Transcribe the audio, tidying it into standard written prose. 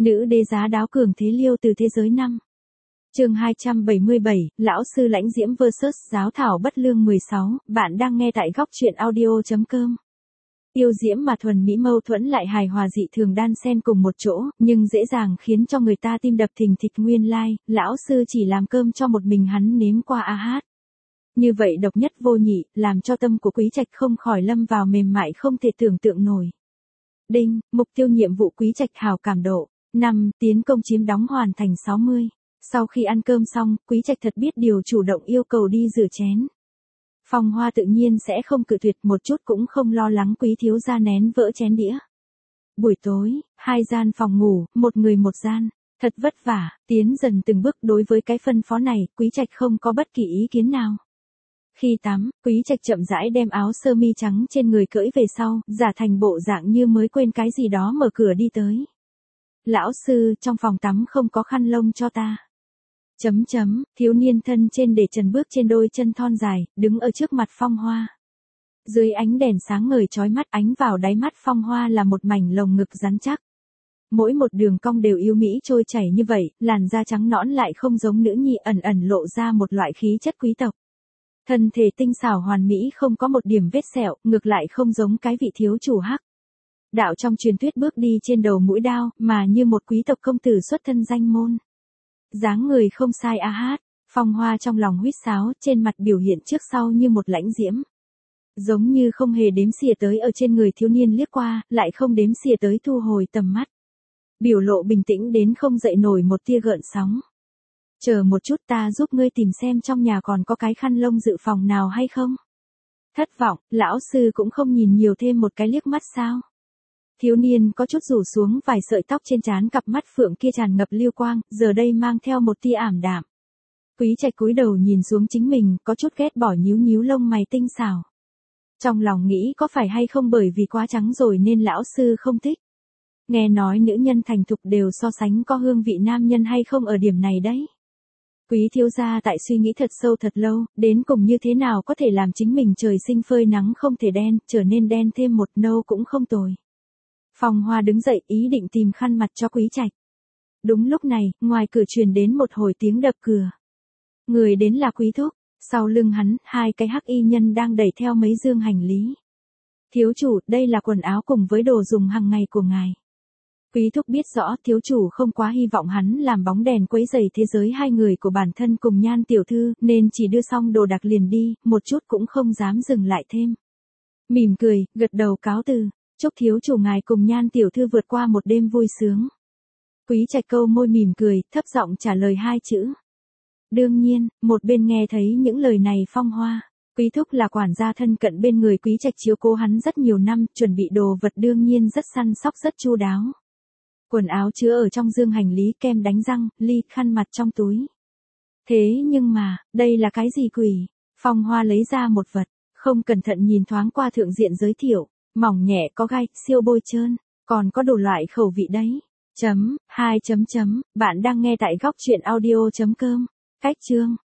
Nữ đế giá đáo cường thế liêu từ thế giới năm. Chương 277, lão sư lãnh diễm vs giáo thảo bất lương 16, bạn đang nghe tại góc truyện audio.com. Yêu diễm mà thuần mỹ mâu thuẫn lại hài hòa dị thường đan xen cùng một chỗ, nhưng dễ dàng khiến cho người ta tim đập thình thịch. Nguyên lai, lão sư chỉ làm cơm cho một mình hắn nếm qua a hát. Như vậy độc nhất vô nhị, làm cho tâm của Quý Trạch không khỏi lâm vào mềm mại không thể tưởng tượng nổi. Đinh, mục tiêu nhiệm vụ Quý Trạch hào cảm độ. 5. Tiến công chiếm đóng hoàn thành 60. Sau khi ăn cơm xong, Quý Trạch thật biết điều chủ động yêu cầu đi rửa chén. Phong Hoa tự nhiên sẽ không cự tuyệt, một chút cũng không lo lắng Quý thiếu gia nén vỡ chén đĩa. Buổi tối, 2 gian phòng ngủ, một người một gian, thật vất vả, tiến dần từng bước. Đối với cái phân phó này, Quý Trạch không có bất kỳ ý kiến nào. Khi tắm, Quý Trạch chậm rãi đem áo sơ mi trắng trên người cởi về sau, giả thành bộ dạng như mới quên cái gì đó mở cửa đi tới. Lão sư, trong phòng tắm không có khăn lông cho ta. Thiếu niên thân trên để trần bước trên đôi chân thon dài, đứng ở trước mặt Phong Hoa. Dưới ánh đèn sáng ngời chói mắt, ánh vào đáy mắt Phong Hoa là một mảnh lồng ngực rắn chắc. Mỗi một đường cong đều yêu mỹ trôi chảy như vậy, làn da trắng nõn lại không giống nữ nhi, ẩn ẩn lộ ra một loại khí chất quý tộc. Thân thể tinh xảo hoàn mỹ không có một điểm vết sẹo, ngược lại không giống cái vị thiếu chủ hắc đạo trong truyền thuyết bước đi trên đầu mũi đao, mà như một quý tộc công tử xuất thân danh môn. Dáng người không sai a hát, Phong Hoa trong lòng huýt sáo, trên mặt biểu hiện trước sau như một lãnh diễm. Giống như không hề đếm xỉa tới ở trên người thiếu niên liếc qua, lại không đếm xỉa tới thu hồi tầm mắt. Biểu lộ bình tĩnh đến không dậy nổi một tia gợn sóng. Chờ một chút, ta giúp ngươi tìm xem trong nhà còn có cái khăn lông dự phòng nào hay không. Thất vọng, lão sư cũng không nhìn nhiều thêm một cái liếc mắt sao. Thiếu niên có chút rủ xuống vài sợi tóc trên trán, cặp mắt phượng kia tràn ngập lưu quang, giờ đây mang theo một tia ảm đạm. Quý Trạch cúi đầu nhìn xuống chính mình, có chút ghét bỏ, nhíu nhíu lông mày tinh xảo. Trong lòng nghĩ có phải hay không bởi vì quá trắng rồi nên lão sư không thích. Nghe nói nữ nhân thành thục đều so sánh có hương vị nam nhân hay không ở điểm này đấy. Quý thiếu gia tại suy nghĩ thật sâu thật lâu, đến cùng như thế nào có thể làm chính mình trời sinh phơi nắng không thể đen, trở nên đen thêm một nâu cũng không tồi. Phong Hoa đứng dậy ý định tìm khăn mặt cho Quý Trạch. Đúng lúc này, ngoài cửa truyền đến một hồi tiếng đập cửa. Người đến là Quý thúc, sau lưng hắn, 2 cái hắc y nhân đang đẩy theo mấy dương hành lý. Thiếu chủ, đây là quần áo cùng với đồ dùng hàng ngày của ngài. Quý thúc biết rõ thiếu chủ không quá hy vọng hắn làm bóng đèn quấy rầy thế giới hai người của bản thân cùng Nhan tiểu thư, nên chỉ đưa xong đồ đạc liền đi, một chút cũng không dám dừng lại thêm. Mỉm cười, gật đầu cáo từ. Chúc thiếu chủ ngài cùng Nhan tiểu thư vượt qua một đêm vui sướng. Quý Trạch câu môi mỉm cười, thấp giọng trả lời 2 chữ. Đương nhiên, một bên nghe thấy những lời này Phong Hoa. Quý thúc là quản gia thân cận bên người Quý Trạch, chiếu cố hắn rất nhiều năm, chuẩn bị đồ vật đương nhiên rất săn sóc rất chu đáo. Quần áo chứa ở trong dương hành lý, kem đánh răng, ly, khăn mặt trong túi. Thế nhưng mà, đây là cái gì quỷ? Phong Hoa lấy ra một vật, không cẩn thận nhìn thoáng qua thượng diện giới thiệu. Mỏng nhẹ có gai, siêu bôi trơn, còn có đủ loại khẩu vị đấy. Bạn đang nghe tại góc truyện audio.com. Cách chương